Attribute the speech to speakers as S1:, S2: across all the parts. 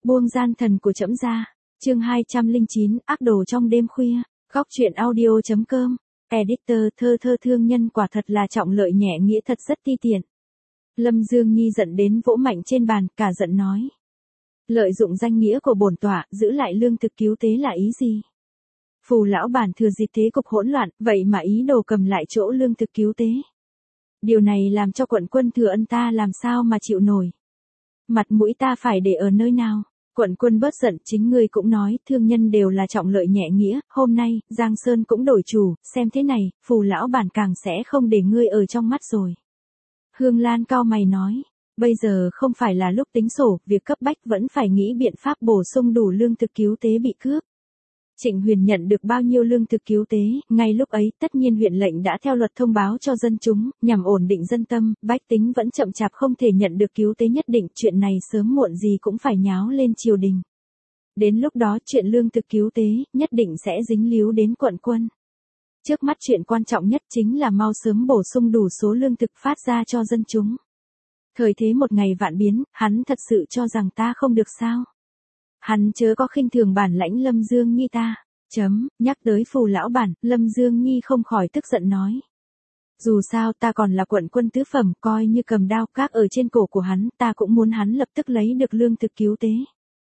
S1: Buông gian thần của trẫm ra. Chương 209, ác đồ trong đêm khuya. Góc truyện audio.com. Editor thơ thương nhân quả thật là trọng lợi nhẹ nghĩa thật rất ti tiện. Lâm Dương Nhi giận đến vỗ mạnh trên bàn, cả giận nói. Lợi dụng danh nghĩa của bổn tọa, giữ lại lương thực cứu tế là ý gì? Phù lão bản thừa dịp thế cục hỗn loạn, vậy mà ý đồ cầm lại chỗ lương thực cứu tế. Điều này làm cho quận quân Thừa Ân ta làm sao mà chịu nổi. Mặt mũi ta phải để ở nơi nào? Quận quân bớt giận, chính ngươi cũng nói, thương nhân đều là trọng lợi nhẹ nghĩa, hôm nay, Giang Sơn cũng đổi chủ, xem thế này, phù lão bản càng sẽ không để ngươi ở trong mắt rồi. Hương Lan cau mày nói, bây giờ không phải là lúc tính sổ, việc cấp bách vẫn phải nghĩ biện pháp bổ sung đủ lương thực cứu tế bị cướp. Trịnh Huyền nhận được bao nhiêu lương thực cứu tế, ngay lúc ấy tất nhiên huyện lệnh đã theo luật thông báo cho dân chúng, nhằm ổn định dân tâm, bách tính vẫn chậm chạp không thể nhận được cứu tế nhất định, chuyện này sớm muộn gì cũng phải nháo lên triều đình. Đến lúc đó chuyện lương thực cứu tế, nhất định sẽ dính líu đến quận quân. Trước mắt chuyện quan trọng nhất chính là mau sớm bổ sung đủ số lương thực phát ra cho dân chúng. Thời thế một ngày vạn biến, hắn thật sự cho rằng ta không được sao? Hắn chớ có khinh thường bản lãnh Lâm Dương Nhi ta. Nhắc tới phù lão bản, Lâm Dương Nhi không khỏi tức giận nói. Dù sao ta còn là quận quân tứ phẩm, coi như cầm đao các ở trên cổ của hắn, ta cũng muốn hắn lập tức lấy được lương thực cứu tế.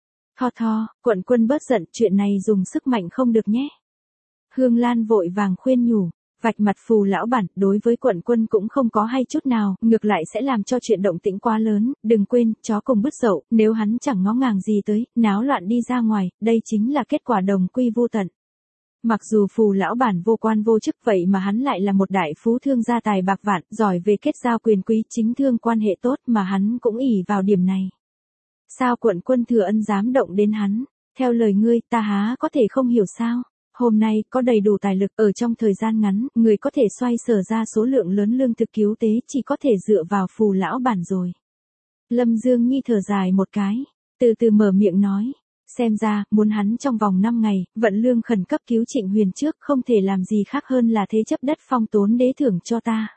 S1: Quận quân bớt giận, chuyện này dùng sức mạnh không được nhé. Hương Lan vội vàng khuyên nhủ. Vạch mặt phù lão bản, đối với quận quân cũng không có hay chút nào, ngược lại sẽ làm cho chuyện động tĩnh quá lớn, đừng quên, chó cùng bứt dậu, nếu hắn chẳng ngó ngàng gì tới, náo loạn đi ra ngoài, đây chính là kết quả đồng quy vô tận. Mặc dù phù lão bản vô quan vô chức vậy mà hắn lại là một đại phú thương gia tài bạc vạn, giỏi về kết giao quyền quý chính thương quan hệ tốt mà hắn cũng ỷ vào điểm này. Sao quận quân Thừa Ân dám động đến hắn? Theo lời ngươi, ta há có thể không hiểu sao? Hôm nay, có đầy đủ tài lực, ở trong thời gian ngắn, người có thể xoay sở ra số lượng lớn lương thực cứu tế chỉ có thể dựa vào phù lão bản rồi. Lâm Dương Nhi thở dài một cái, từ từ mở miệng nói, xem ra, muốn hắn trong vòng 5 ngày, vận lương khẩn cấp cứu Trịnh Huyền trước không thể làm gì khác hơn là thế chấp đất phong tốn đế thưởng cho ta.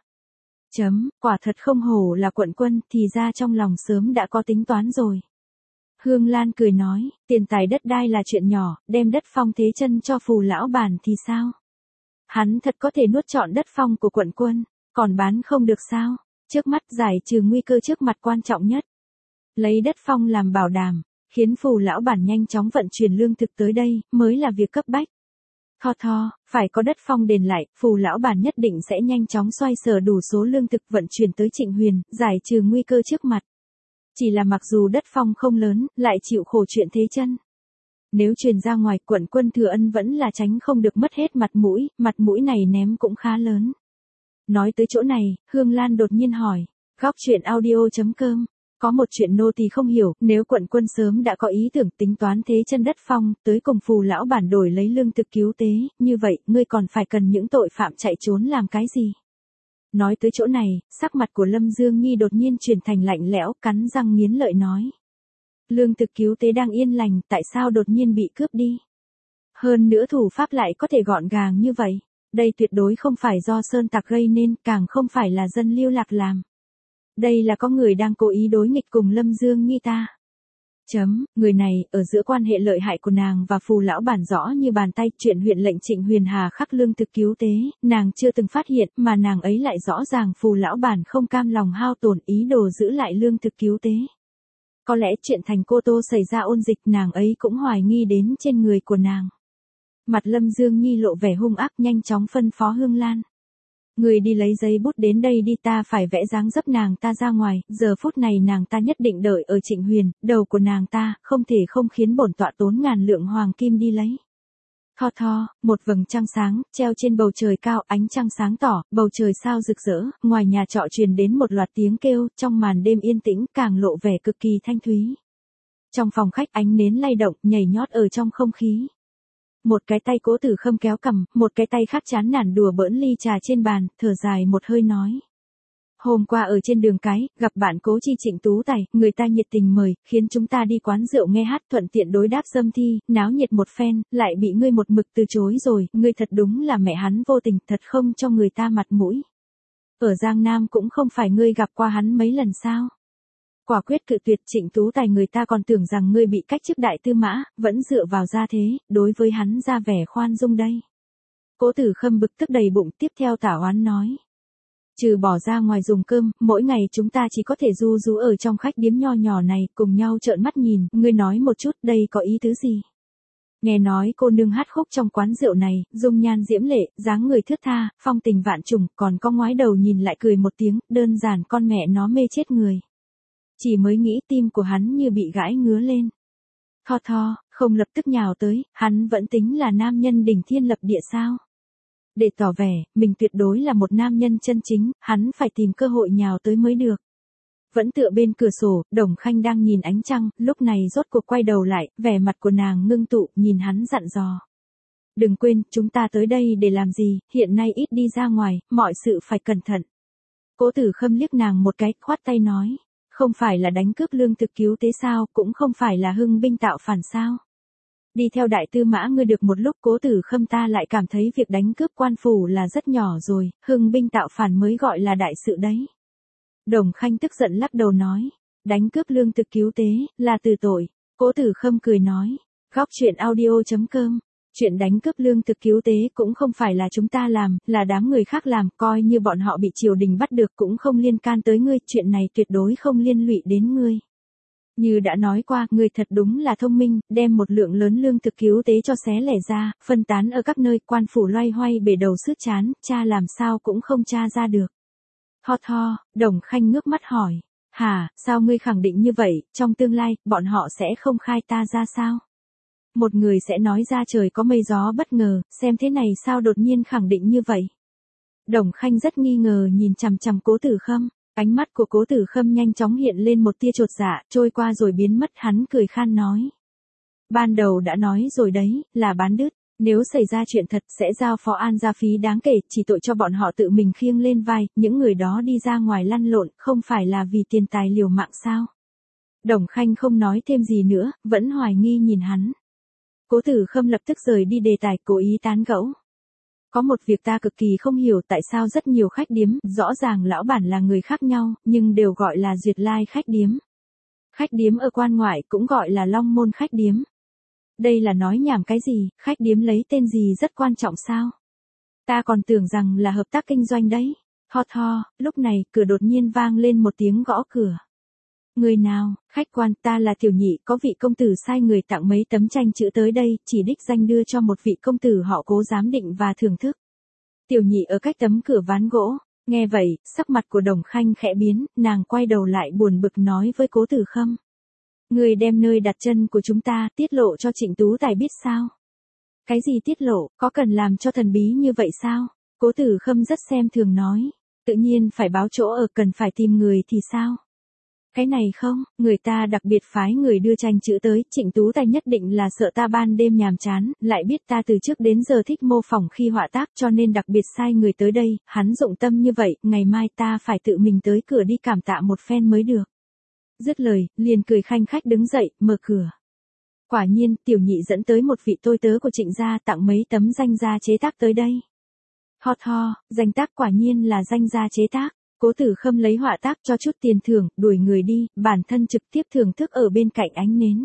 S1: Quả thật không hổ là quận quân, thì ra trong lòng sớm đã có tính toán rồi. Hương Lan cười nói, tiền tài đất đai là chuyện nhỏ, đem đất phong thế chân cho phù lão bản thì sao? Hắn thật có thể nuốt trọn đất phong của quận quân, còn bán không được sao? Trước mắt giải trừ nguy cơ trước mặt quan trọng nhất. Lấy đất phong làm bảo đảm, khiến phù lão bản nhanh chóng vận chuyển lương thực tới đây, mới là việc cấp bách. Phải có đất phong đền lại, phù lão bản nhất định sẽ nhanh chóng xoay sở đủ số lương thực vận chuyển tới Trịnh Huyền, giải trừ nguy cơ trước mặt. Chỉ là mặc dù đất phong không lớn, lại chịu khổ chuyện thế chân. Nếu truyền ra ngoài, quận quân Thừa Ân vẫn là tránh không được mất hết mặt mũi này ném cũng khá lớn. Nói tới chỗ này, Hương Lan đột nhiên hỏi, góc truyện audio.com, có một chuyện nô tỳ không hiểu, nếu quận quân sớm đã có ý tưởng tính toán thế chân đất phong, tới cùng phù lão bản đổi lấy lương thực cứu tế, như vậy, ngươi còn phải cần những tội phạm chạy trốn làm cái gì? Nói tới chỗ này, sắc mặt của Lâm Dương Nhi đột nhiên chuyển thành lạnh lẽo, cắn răng nghiến lợi nói. Lương thực cứu tế đang yên lành, tại sao đột nhiên bị cướp đi? Hơn nữa thủ pháp lại có thể gọn gàng như vậy. Đây tuyệt đối không phải do sơn tặc gây nên, càng không phải là dân lưu lạc làm. Đây là có người đang cố ý đối nghịch cùng Lâm Dương Nhi ta. Người này, ở giữa quan hệ lợi hại của nàng và phù lão bản rõ như bàn tay, chuyện huyện lệnh Trịnh Huyền hà khắc lương thực cứu tế, nàng chưa từng phát hiện, mà nàng ấy lại rõ ràng phù lão bản không cam lòng hao tổn ý đồ giữ lại lương thực cứu tế. Có lẽ chuyện thành Cô Tô xảy ra ôn dịch, nàng ấy cũng hoài nghi đến trên người của nàng. Mặt Lâm Dương Nhi lộ vẻ hung ác, nhanh chóng phân phó Hương Lan. Người đi lấy giấy bút đến đây đi, ta phải vẽ dáng dấp nàng ta ra ngoài, giờ phút này nàng ta nhất định đợi ở Trịnh Huyền, đầu của nàng ta, không thể không khiến bổn tọa tốn ngàn lượng hoàng kim đi lấy. Một vầng trăng sáng, treo trên bầu trời cao, ánh trăng sáng tỏ, bầu trời sao rực rỡ, ngoài nhà trọ truyền đến một loạt tiếng kêu, trong màn đêm yên tĩnh, càng lộ vẻ cực kỳ thanh thúy. Trong phòng khách ánh nến lay động, nhảy nhót ở trong không khí. Một cái tay Cố Tử Khâm kéo cằm, một cái tay khác chán nản đùa bỡn ly trà trên bàn, thở dài một hơi nói. Hôm qua ở trên đường cái, gặp bạn Cố Chi Trịnh Tú Tài, người ta nhiệt tình mời, khiến chúng ta đi quán rượu nghe hát, thuận tiện đối đáp dâm thi, náo nhiệt một phen, lại bị ngươi một mực từ chối rồi, ngươi thật đúng là mẹ hắn vô tình, thật không cho người ta mặt mũi. Ở Giang Nam cũng không phải ngươi gặp qua hắn mấy lần sao? Quả quyết cự tuyệt. Trịnh Tú Tài người ta còn tưởng rằng ngươi bị cách chức đại tư mã, vẫn dựa vào gia thế, đối với hắn ra vẻ khoan dung đây. Cố Tử Khâm bực tức đầy bụng, tiếp theo tả oán nói. Trừ bỏ ra ngoài dùng cơm, mỗi ngày chúng ta chỉ có thể ru rú ở trong khách điếm nho nhỏ này, cùng nhau trợn mắt nhìn, ngươi nói một chút, đây có ý tứ gì? Nghe nói cô nương hát khúc trong quán rượu này, dung nhan diễm lệ, dáng người thướt tha, phong tình vạn trùng, còn có ngoái đầu nhìn lại cười một tiếng, đơn giản con mẹ nó mê chết người. Chỉ mới nghĩ tim của hắn như bị gãi ngứa lên. Tho tho, không lập tức nhào tới, hắn vẫn tính là nam nhân đỉnh thiên lập địa sao? Để tỏ vẻ, mình tuyệt đối là một nam nhân chân chính, hắn phải tìm cơ hội nhào tới mới được. Vẫn tựa bên cửa sổ, Đồng Khanh đang nhìn ánh trăng, lúc này rốt cuộc quay đầu lại, vẻ mặt của nàng ngưng tụ, nhìn hắn dặn dò. Đừng quên, chúng ta tới đây để làm gì, hiện nay ít đi ra ngoài, mọi sự phải cẩn thận. Cố Tử Khâm liếc nàng một cái, khoát tay nói. Không phải là đánh cướp lương thực cứu tế sao, cũng không phải là hưng binh tạo phản sao. Đi theo đại tư mã ngươi được một lúc, Cố Tử Khâm ta lại cảm thấy việc đánh cướp quan phủ là rất nhỏ rồi, hưng binh tạo phản mới gọi là đại sự đấy. Đồng Khanh tức giận lắc đầu nói, đánh cướp lương thực cứu tế, là từ tội. Cố Tử Khâm cười nói, góc chuyện audio.com, chuyện đánh cướp lương thực cứu tế cũng không phải là chúng ta làm, là đám người khác làm, coi như bọn họ bị triều đình bắt được cũng không liên can tới ngươi, chuyện này tuyệt đối không liên lụy đến ngươi. Như đã nói qua, ngươi thật đúng là thông minh, đem một lượng lớn lương thực cứu tế cho xé lẻ ra, phân tán ở các nơi, quan phủ loay hoay bể đầu sứt chán, cha làm sao cũng không tra ra được. Ho tho, Đồng Khanh ngước mắt hỏi, hả, sao ngươi khẳng định như vậy, trong tương lai, bọn họ sẽ không khai ta ra sao? Một người sẽ nói ra trời có mây gió bất ngờ, xem thế này sao đột nhiên khẳng định như vậy? Đồng Khanh rất nghi ngờ nhìn chằm chằm Cố Tử Khâm, ánh mắt của Cố Tử Khâm nhanh chóng hiện lên một tia chột dạ, trôi qua rồi biến mất, hắn cười khan nói. Ban đầu đã nói rồi đấy, là bán đứt. Nếu xảy ra chuyện thật sẽ giao phó an gia phí đáng kể, chỉ tội cho bọn họ tự mình khiêng lên vai, những người đó đi ra ngoài lăn lộn, không phải là vì tiền tài liều mạng sao? Đồng Khanh không nói thêm gì nữa, vẫn hoài nghi nhìn hắn. Cố Tử Khâm lập tức rời đi đề tài, cố ý tán gẫu. Có một việc ta cực kỳ không hiểu, tại sao rất nhiều khách điếm, rõ ràng lão bản là người khác nhau, nhưng đều gọi là Duyệt Lai khách điếm. Khách điếm ở quan ngoại cũng gọi là Long Môn khách điếm. Đây là nói nhảm cái gì, khách điếm lấy tên gì rất quan trọng sao? Ta còn tưởng rằng là hợp tác kinh doanh đấy. Ho tho, lúc này, cửa đột nhiên vang lên một tiếng gõ cửa. Người nào, khách quan, ta là Tiểu Nhị, có vị công tử sai người tặng mấy tấm tranh chữ tới đây, chỉ đích danh đưa cho một vị công tử họ Cố giám định và thưởng thức. Tiểu Nhị ở cách tấm cửa ván gỗ, nghe vậy, sắc mặt của Đồng Khanh khẽ biến, nàng quay đầu lại buồn bực nói với Cố Tử Khâm. Người đem nơi đặt chân của chúng ta tiết lộ cho Trịnh Tú Tài biết sao? Cái gì tiết lộ, có cần làm cho thần bí như vậy sao? Cố Tử Khâm rất xem thường nói. Tự nhiên phải báo chỗ ở, cần phải tìm người thì sao? Cái này không, người ta đặc biệt phái người đưa tranh chữ tới, Trịnh Tú Tài nhất định là sợ ta ban đêm nhàm chán, lại biết ta từ trước đến giờ thích mô phỏng khi họa tác cho nên đặc biệt sai người tới đây, hắn dụng tâm như vậy, ngày mai ta phải tự mình tới cửa đi cảm tạ một phen mới được. Dứt lời, liền cười khanh khách đứng dậy, mở cửa. Quả nhiên, Tiểu Nhị dẫn tới một vị tôi tớ của Trịnh gia tặng mấy tấm danh gia chế tác tới đây. Ho tho, danh tác quả nhiên là danh gia chế tác. Cố Tử Khâm lấy họa tác cho chút tiền thưởng, đuổi người đi, bản thân trực tiếp thưởng thức ở bên cạnh ánh nến.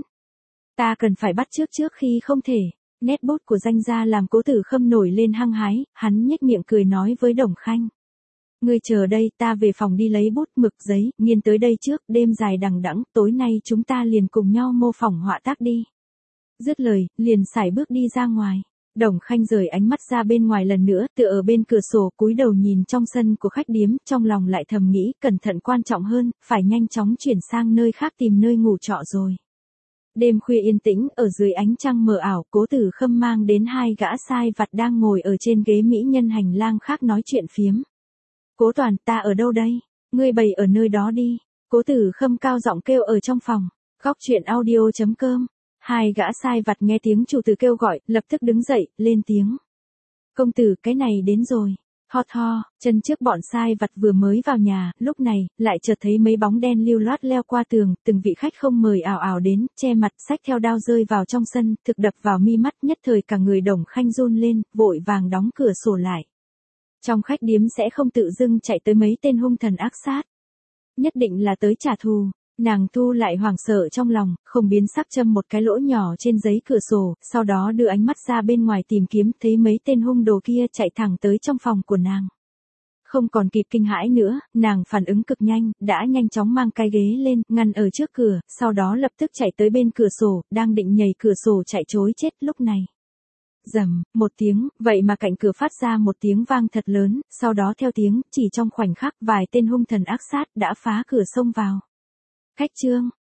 S1: Ta cần phải bắt chước trước khi không thể. Nét bút của danh gia làm Cố Tử Khâm nổi lên hăng hái, hắn nhếch miệng cười nói với Đồng Khanh. Ngươi chờ đây, ta về phòng đi lấy bút mực giấy, nghiên tới đây trước, đêm dài đằng đẵng, tối nay chúng ta liền cùng nhau mô phỏng họa tác đi. Dứt lời, liền sải bước đi ra ngoài. Đồng Khanh rời ánh mắt ra bên ngoài lần nữa, tựa ở bên cửa sổ, cúi đầu nhìn trong sân của khách điếm, trong lòng lại thầm nghĩ, cẩn thận quan trọng hơn, phải nhanh chóng chuyển sang nơi khác tìm nơi ngủ trọ rồi. Đêm khuya yên tĩnh, ở dưới ánh trăng mờ ảo, Cố Tử Khâm mang đến hai gã sai vặt đang ngồi ở trên ghế mỹ nhân hành lang khác nói chuyện phiếm. Cố Toàn, ta ở đâu đây? Ngươi bày ở nơi đó đi. Cố Tử Khâm cao giọng kêu ở trong phòng. Góc chuyện audio.com. Hai gã sai vặt nghe tiếng chủ tử kêu gọi, lập tức đứng dậy, lên tiếng. Công tử, cái này đến rồi. Ho tho, chân trước bọn sai vặt vừa mới vào nhà, lúc này, lại chợt thấy mấy bóng đen lưu loát leo qua tường, từng vị khách không mời ào ào đến, che mặt, xách theo đao rơi vào trong sân, thực đập vào mi mắt, nhất thời cả người Đồng Khanh run lên, vội vàng đóng cửa sổ lại. Trong khách điếm sẽ không tự dưng chạy tới mấy tên hung thần ác sát. Nhất định là tới trả thù. Nàng thu lại hoảng sợ trong lòng, không biến sắc châm một cái lỗ nhỏ trên giấy cửa sổ, sau đó đưa ánh mắt ra bên ngoài tìm kiếm, thấy mấy tên hung đồ kia chạy thẳng tới trong phòng của nàng. Không còn kịp kinh hãi nữa, nàng phản ứng cực nhanh, đã nhanh chóng mang cái ghế lên, ngăn ở trước cửa, sau đó lập tức chạy tới bên cửa sổ, đang định nhảy cửa sổ chạy trối chết lúc này. Rầm, một tiếng, vậy mà cạnh cửa phát ra một tiếng vang thật lớn, sau đó theo tiếng, chỉ trong khoảnh khắc vài tên hung thần ác sát đã phá cửa xông vào. Khách chương,